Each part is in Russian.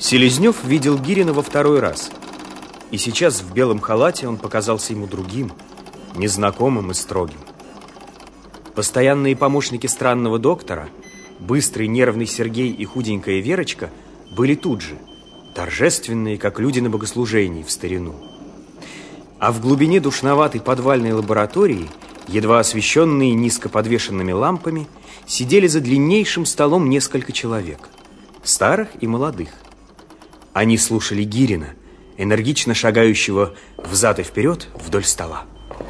Селезнев видел Гирина во второй раз. И сейчас в белом халате он показался ему другим, незнакомым и строгим. Постоянные помощники странного доктора, быстрый нервный Сергей и худенькая Верочка, были тут же, торжественные, как люди на богослужении в старину. А в глубине душноватой подвальной лаборатории, едва освещенные низко подвешенными лампами, сидели за длиннейшим столом несколько человек, старых и молодых. Они слушали Гирина, энергично шагающего взад и вперед вдоль стола.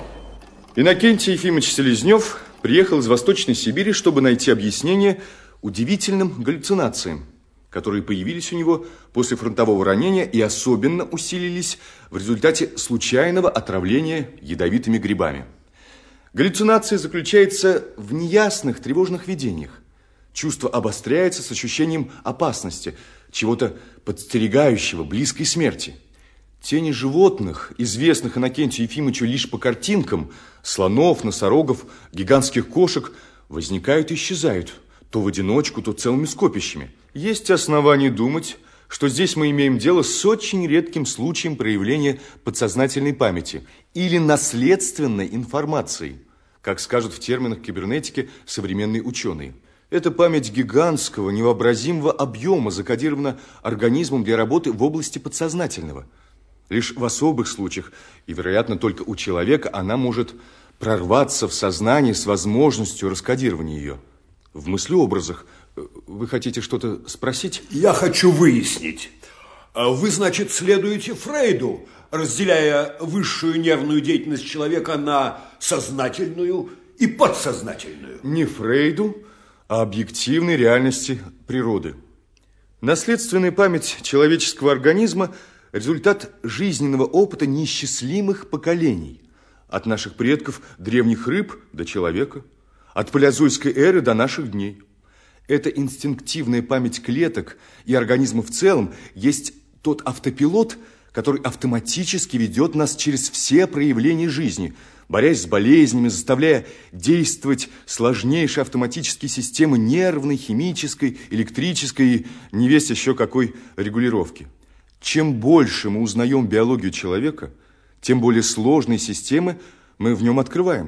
Иннокентий Ефимович Селезнев приехал из Восточной Сибири, чтобы найти объяснение удивительным галлюцинациям, которые появились у него после фронтового ранения и особенно усилились в результате случайного отравления ядовитыми грибами. Галлюцинация заключается в неясных тревожных видениях. Чувство обостряется с ощущением опасности, чего-то подстерегающего, близкой смерти. Тени животных, известных Иннокентию Ефимовичу лишь по картинкам, слонов, носорогов, гигантских кошек, возникают и исчезают, то в одиночку, то целыми скопищами. Есть основания думать, что здесь мы имеем дело с очень редким случаем проявления подсознательной памяти или наследственной информации, как скажут в терминах кибернетики современные ученые. Эта память гигантского, невообразимого объема закодирована организмом для работы в области подсознательного. Лишь в особых случаях, и, вероятно, только у человека, она может прорваться в сознание с возможностью раскодирования ее. В мыслеобразах. Вы хотите что-то спросить? Я хочу выяснить. Вы, значит, следуете Фрейду, разделяя высшую нервную деятельность человека на сознательную и подсознательную? Не Фрейду, а объективной реальности природы. Наследственная память человеческого организма – результат жизненного опыта неисчислимых поколений. От наших предков, древних рыб, до человека. От палеозойской эры до наших дней. Эта инстинктивная память клеток и организма в целом есть тот автопилот, который автоматически ведет нас через все проявления жизни, борясь с болезнями, заставляя действовать сложнейшие автоматические системы нервной, химической, электрической и невесть еще какой регулировки. Чем больше мы узнаем биологию человека, тем более сложные системы мы в нем открываем.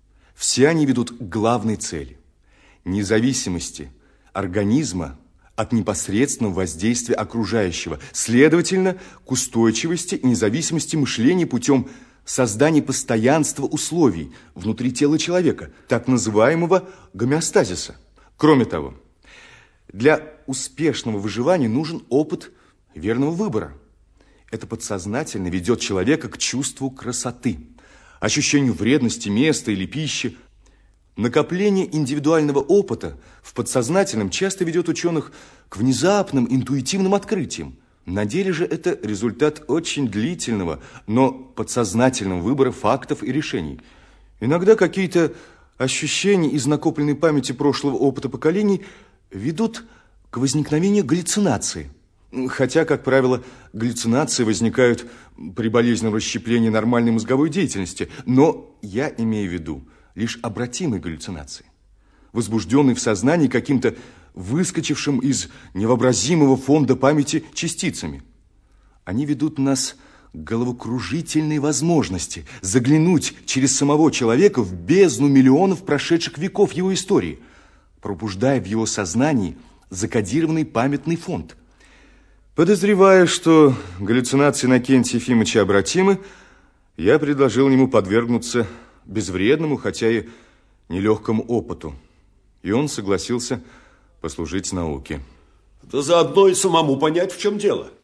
Все они ведут к главной цели – независимости организма от непосредственного воздействия окружающего, следовательно, к устойчивости и независимости мышления путем создания постоянства условий внутри тела человека, так называемого гомеостазиса. Кроме того, для успешного выживания нужен опыт верного выбора. Это подсознательно ведет человека к чувству красоты, ощущению вредности места или пищи. Накопление индивидуального опыта в подсознательном часто ведет ученых к внезапным интуитивным открытиям. На деле же это результат очень длительного, но подсознательного выбора фактов и решений. Иногда какие-то ощущения из накопленной памяти прошлого опыта поколений ведут к возникновению галлюцинации. Хотя, как правило, галлюцинации возникают при болезненном расщеплении нормальной мозговой деятельности. Но я имею в виду лишь обратимые галлюцинации, возбужденные в сознании каким-то выскочившим из невообразимого фонда памяти частицами. Они ведут нас к головокружительной возможности заглянуть через самого человека в бездну миллионов прошедших веков его истории, пробуждая в его сознании закодированный памятный фонд. Подозревая, что галлюцинации Иннокентия Ефимовича обратимы, я предложил ему подвергнуться безвредному, хотя и нелегкому опыту. И он согласился послужить науке. Да заодно и самому понять, в чем дело.